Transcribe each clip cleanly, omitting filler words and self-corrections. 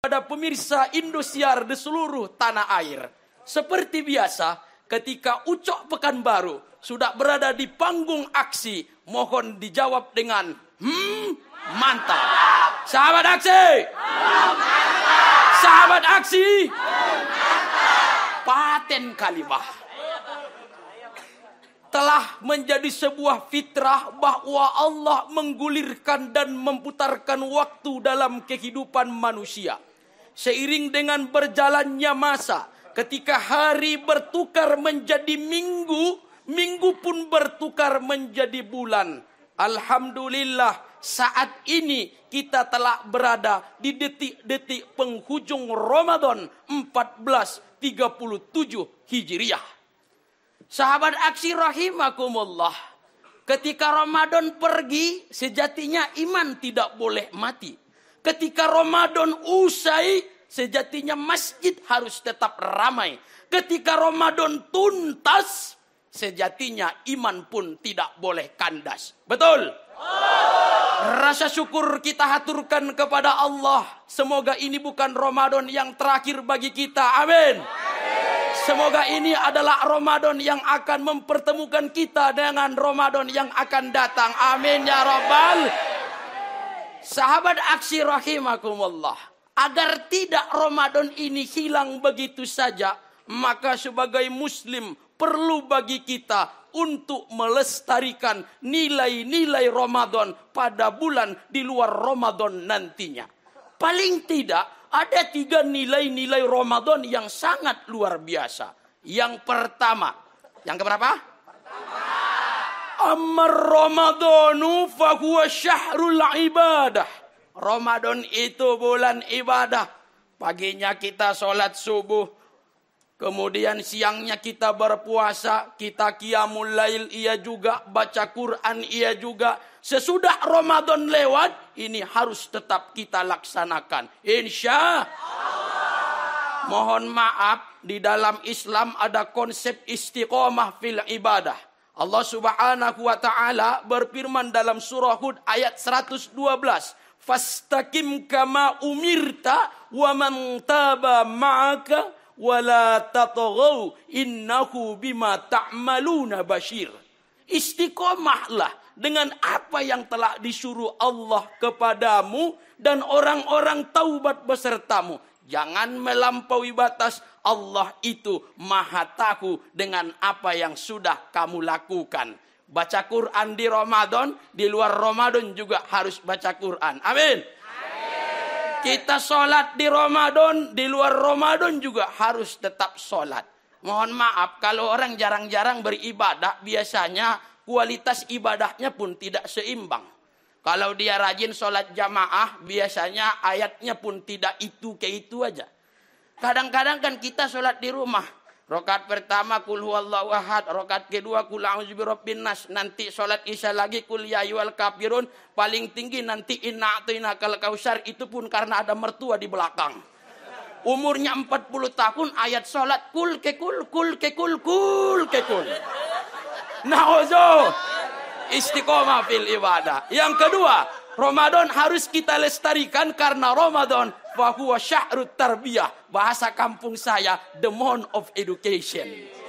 kepada pemirsa Indosiar di seluruh tanah air. Seperti biasa, ketika Ucok Pekanbaru sudah berada di panggung aksi, mohon dijawab dengan mantap. Sahabat aksi. Sahabat aksi. Paten kalimah. Telah menjadi sebuah fitrah bahwa Allah menggulirkan dan memutarkan waktu dalam kehidupan manusia. Seiring dengan berjalannya masa, ketika hari bertukar menjadi minggu, minggu pun bertukar menjadi bulan. Alhamdulillah, saat ini kita telah berada di detik-detik penghujung Ramadan 1437 Hijriah. Sahabat aksi rahimakumullah, ketika Ramadan pergi, sejatinya iman tidak boleh mati. Ketika Ramadan usai, sejatinya masjid harus tetap ramai. Ketika Ramadan tuntas, sejatinya iman pun tidak boleh kandas. Betul? Rasa syukur kita haturkan kepada Allah. Semoga ini bukan Ramadan yang terakhir bagi kita. Amin. Semoga ini adalah Ramadan yang akan mempertemukan kita dengan Ramadan yang akan datang. Amin ya Rabbal. Sahabat aksi rahimakumullah, agar tidak Ramadan ini hilang begitu saja, maka sebagai muslim perlu bagi kita untuk melestarikan nilai-nilai Ramadan pada bulan di luar Ramadan nantinya. Paling tidak ada 3 nilai-nilai Ramadan yang sangat luar biasa. Yang pertama, yang keberapa? Amar Ramadanu fahuwa syahrul ibadah. Ramadan itu bulan ibadah. Paginya kita sholat subuh, kemudian siangnya kita berpuasa, kita qiyamul lail, ia juga baca Quran, ia juga. Sesudah Ramadan lewat, ini harus tetap kita laksanakan. Insya Allah. Mohon maaf, di dalam Islam ada konsep istiqomah fil ibadah. Allah subhanahu wa ta'ala berfirman dalam surah Hud ayat 112. Fastaqim kama umirta wa man taba ma'aka wa la tataghaw innahu bima ta'maluna bashir. Istiqomahlah dengan apa yang telah disuruh Allah kepadamu dan orang-orang taubat besertamu. Jangan melampaui batas. Allah itu maha tahu dengan apa yang sudah kamu lakukan. Baca Quran di Ramadan, di luar Ramadan juga harus baca Quran. Amin. Kita sholat di Ramadan, di luar Ramadan juga harus tetap sholat. Mohon maaf, kalau orang jarang-jarang beribadah, biasanya kualitas ibadahnya pun tidak seimbang. Kalau dia rajin sholat jamaah, biasanya ayatnya pun tidak itu ke itu aja. Kadang-kadang kan kita sholat di rumah. Rakaat pertama kul huwallahu ahad, rakaat kedua kul a'udzu birabbin nas, nanti sholat isya lagi kul ya ayyuhal kafirun, paling tinggi nanti inna a'tainakal kautsar, itu pun karena ada mertua di belakang. Umurnya 40 tahun ayat sholat kul ke kul, kul ke kul, kul ke kul. Na'udzu. Istiqomah fil ibadah. Yang kedua, Ramadan harus kita lestarikan karena Ramadan fahuwa syahrut tarbiyah. Bahasa kampung saya, the month of education.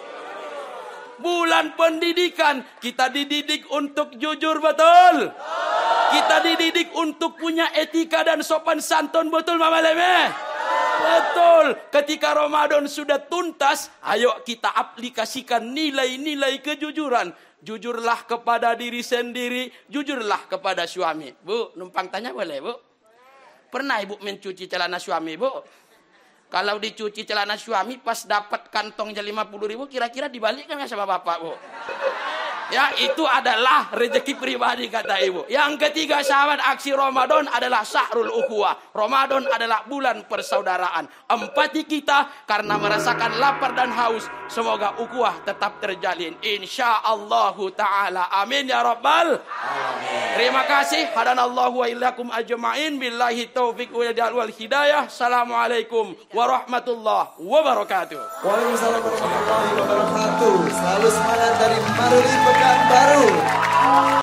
Bulan pendidikan. Kita dididik untuk jujur, betul? Kita dididik untuk punya etika dan sopan santun, betul Mama Leme? Betul. Ketika Ramadan sudah tuntas, ayo kita aplikasikan nilai-nilai kejujuran. Jujurlah kepada diri sendiri, jujurlah kepada suami. Bu, numpang tanya boleh, Bu? Pernah Ibu mencuci celana suami, Bu? Kalau dicuci celana suami, pas dapat kantongnya 50.000, kira-kira dibalikkan nggak sama Bapak, Bu? Ya, itu adalah rezeki pribadi, kata Ibu. Yang ketiga, sahabat aksi Ramadan adalah syahrul ukhuwah. Ramadan adalah bulan persaudaraan. Empati kita karena merasakan lapar dan haus. Semoga ukhuwah tetap terjalin. InsyaAllah ta'ala. Amin ya Rabbal. Amin. Terima kasih. Hadanallahu wa ilakum ajma'in. Billahi taufiq wal hidayah. Assalamualaikum warahmatullahi wabarakatuh. Waalaikumsalam warahmatullahi wabarakatuh. Selalu semangat dari Maruli Pekanbaru.